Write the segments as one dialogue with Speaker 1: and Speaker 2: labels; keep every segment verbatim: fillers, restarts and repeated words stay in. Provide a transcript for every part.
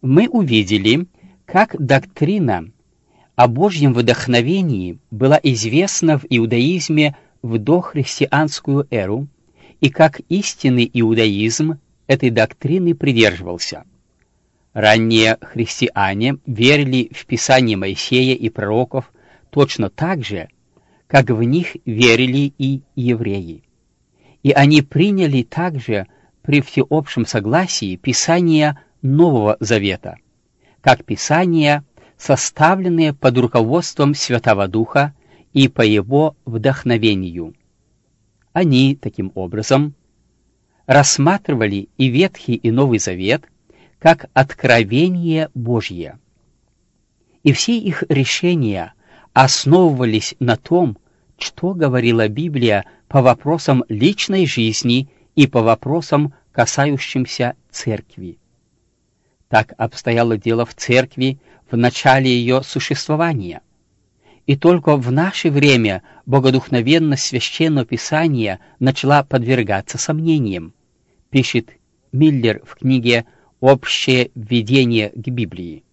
Speaker 1: Мы увидели, как доктрина о Божьем вдохновении была известна в иудаизме в дохристианскую эру, и как истинный иудаизм этой доктрины придерживался. Ранние христиане верили в Писание Моисея и пророков точно так же, как в них верили и евреи. И они приняли также при всеобщем согласии Писания Нового Завета, как Писания, составленные под руководством Святого Духа и по его вдохновению. Они, таким образом, рассматривали и Ветхий, и Новый Завет как откровение Божье. И все их решения основывались на том, что говорила Библия по вопросам личной жизни и по вопросам, касающимся Церкви. Так обстояло дело в Церкви в начале ее существования. И только в наше время богодухновенность Священного Писания начала подвергаться сомнениям, пишет Миллер в книге «Общее введение к Библии».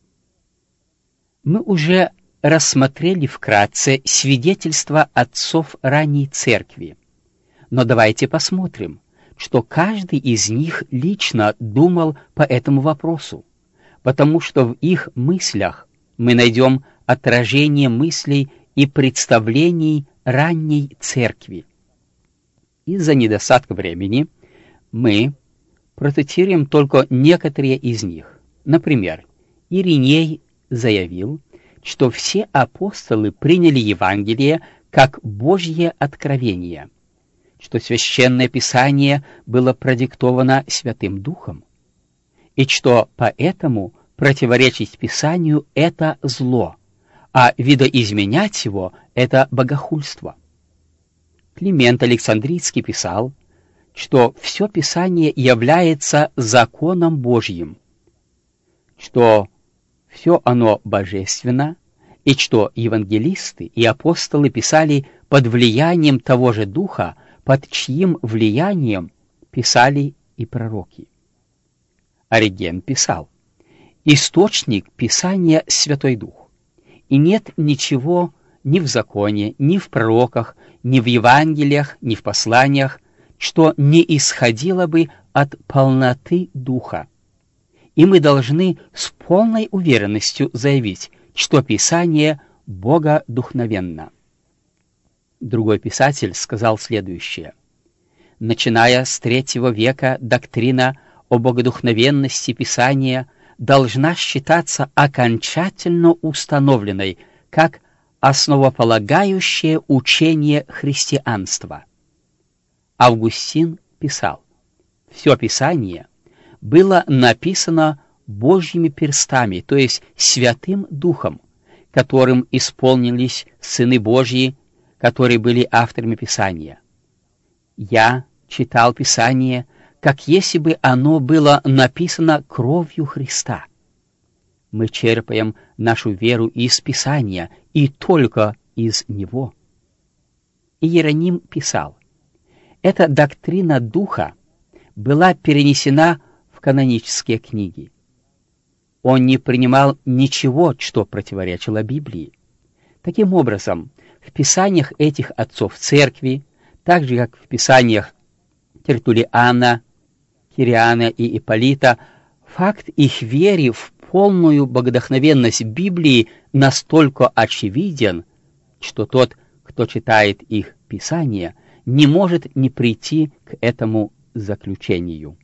Speaker 1: Мы уже рассмотрели вкратце свидетельства отцов ранней Церкви, но давайте посмотрим, что каждый из них лично думал по этому вопросу, потому что в их мыслях мы найдем отражение мыслей и представлений ранней Церкви. Из-за недостатка времени мы процитируем только некоторые из них. Например, Ириней заявил, что все апостолы приняли Евангелие как Божье откровение, что Священное Писание было продиктовано Святым Духом, и что поэтому противоречить Писанию — это зло, а видоизменять его — это богохульство. Климент Александрийский писал, что все Писание является законом Божьим, что все оно божественно, и что евангелисты и апостолы писали под влиянием того же Духа, под чьим влиянием писали и пророки. Ориген писал: «Источник Писания — Святой Дух, и нет ничего ни в законе, ни в пророках, ни в Евангелиях, ни в посланиях, что не исходило бы от полноты Духа. И мы должны с полной уверенностью заявить, что Писание богодухновенно». Другой писатель сказал следующее: «Начиная с третьего века доктрина о богодухновенности Писания должна считаться окончательно установленной как основополагающее учение христианства». Августин писал: «Все Писание было написано Божьими перстами, то есть Святым Духом, которым исполнились сыны Божьи, которые были авторами Писания. Я читал Писание, как если бы оно было написано кровью Христа. Мы черпаем нашу веру из Писания и только из него». Иероним писал: «Эта доктрина Духа была перенесена в канонические книги. Он не принимал ничего, что противоречило Библии. Таким образом, в Писаниях этих отцов Церкви, так же как в Писаниях Тертулиана, Кириана и Ипполита, факт их веры в полную богодухновенность Библии настолько очевиден, что тот, кто читает их Писания, не может не прийти к этому заключению».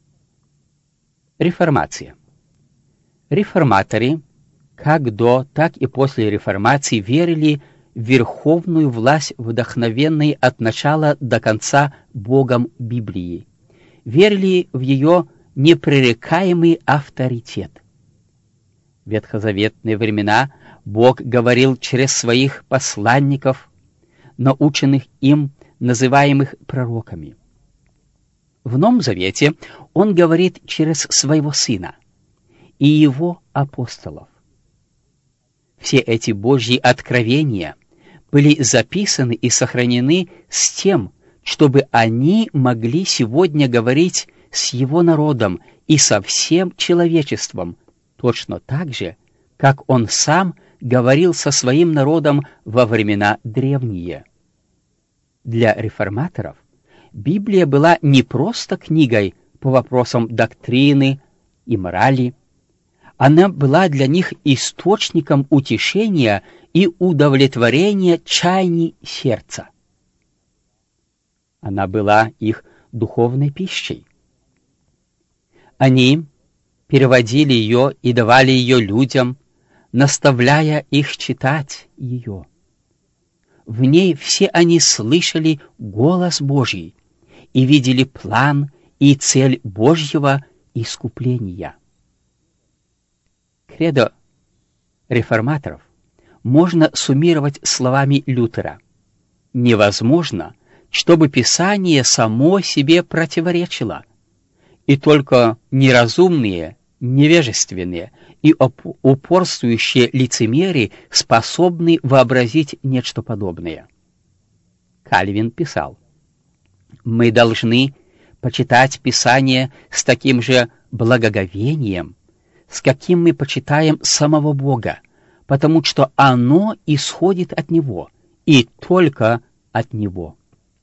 Speaker 1: Реформация. Реформаторы, как до, так и после реформации, верили в верховную власть вдохновенной от начала до конца Богом Библии, верили в ее непререкаемый авторитет. В ветхозаветные времена Бог говорил через своих посланников, наученных им, называемых пророками. В Новом Завете Он говорит через своего Сына и Его апостолов. Все эти Божьи откровения были записаны и сохранены с тем, чтобы они могли сегодня говорить с Его народом и со всем человечеством точно так же, как Он сам говорил со своим народом во времена древние. Для реформаторов Библия была не просто книгой по вопросам доктрины и морали, она была для них источником утешения и удовлетворения чаяний сердца. Она была их духовной пищей. Они переводили ее и давали ее людям, наставляя их читать ее. В ней все они слышали голос Божий и видели план и цель Божьего искупления. Кредо реформаторов можно суммировать словами Лютера: невозможно, чтобы Писание само себе противоречило, и только неразумные, невежественные и упорствующие лицемеры способны вообразить нечто подобное. Кальвин писал: мы должны почитать Писание с таким же благоговением, с каким мы почитаем самого Бога, потому что оно исходит от Него, и только от Него.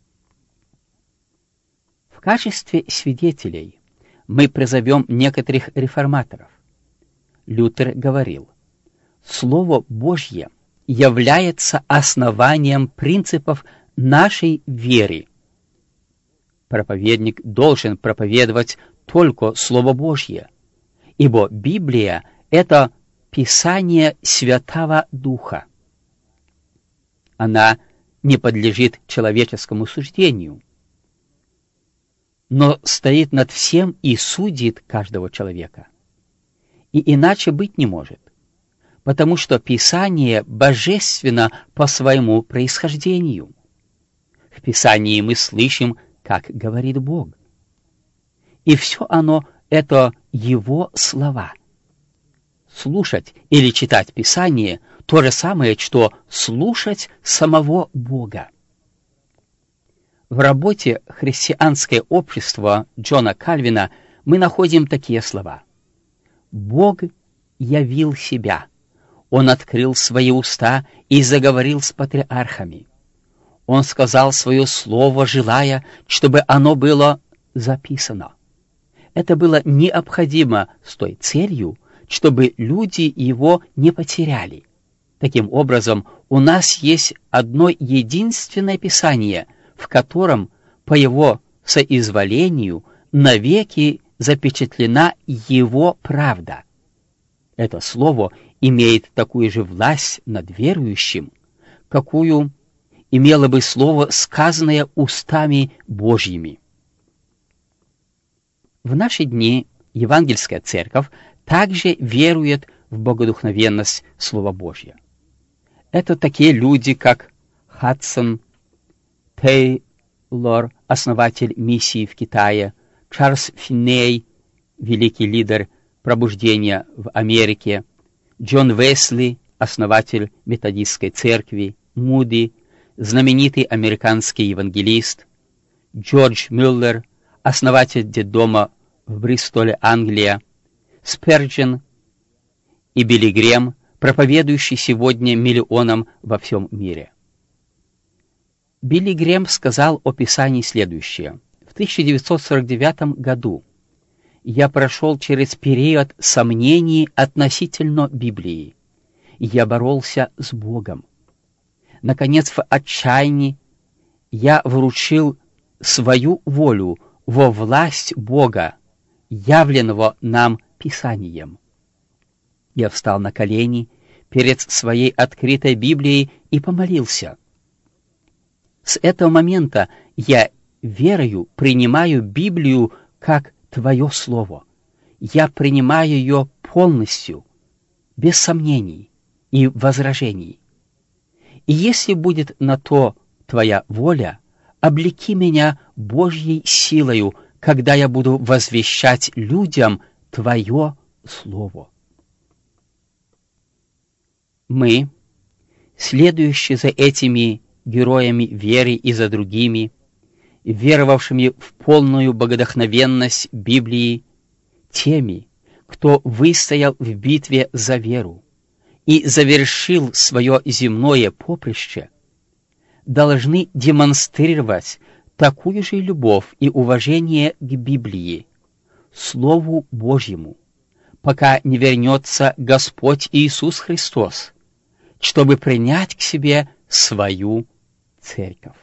Speaker 1: В качестве свидетелей мы призовем некоторых реформаторов. Лютер говорил: Слово Божье является основанием принципов нашей веры. Проповедник должен проповедовать только Слово Божье, ибо Библия — это Писание Святого Духа. Она не подлежит человеческому суждению, но стоит над всем и судит каждого человека. И иначе быть не может, потому что Писание божественно по своему происхождению. В Писании мы слышим, как говорит Бог. И все оно — это Его слова. Слушать или читать Писание — то же самое, что слушать самого Бога. В работе «Христианское общество» Джона Кальвина мы находим такие слова: «Бог явил себя, Он открыл свои уста и заговорил с патриархами. Он сказал свое слово, желая, чтобы оно было записано. Это было необходимо с той целью, чтобы люди его не потеряли. Таким образом, у нас есть одно единственное Писание, в котором, по его соизволению, навеки запечатлена его правда. Это слово имеет такую же власть над верующим, какую имело бы слово, сказанное устами Божьими». В наши дни евангельская церковь также верует в богодухновенность Слова Божьего. Это такие люди, как Хадсон Тейлор, основатель миссии в Китае, Чарльз Финней, великий лидер пробуждения в Америке, Джон Уэсли, основатель методистской церкви, Муди, знаменитый американский евангелист, Джордж Мюллер, основатель детдома в Бристоле, Англия, Сперджен и Билли Грэм, проповедующий сегодня миллионам во всем мире. Билли Грэм сказал о Писании следующее: в тысяча девятьсот сорок девятом году я прошел через период сомнений относительно Библии. Я боролся с Богом. Наконец, в отчаянии я вручил свою волю во власть Бога, явленного нам Писанием. Я встал на колени перед своей открытой Библией и помолился. С этого момента я верою принимаю Библию как Твое Слово. Я принимаю ее полностью, без сомнений и возражений. И если будет на то Твоя воля, облеки меня Божьей силою, когда я буду возвещать людям Твое Слово. Мы, следующие за этими героями веры и за другими, веровавшими в полную богодухновенность Библии, теми, кто выстоял в битве за веру и завершил свое земное поприще, должны демонстрировать такую же любовь и уважение к Библии, Слову Божьему, пока не вернется Господь Иисус Христос, чтобы принять к себе свою церковь.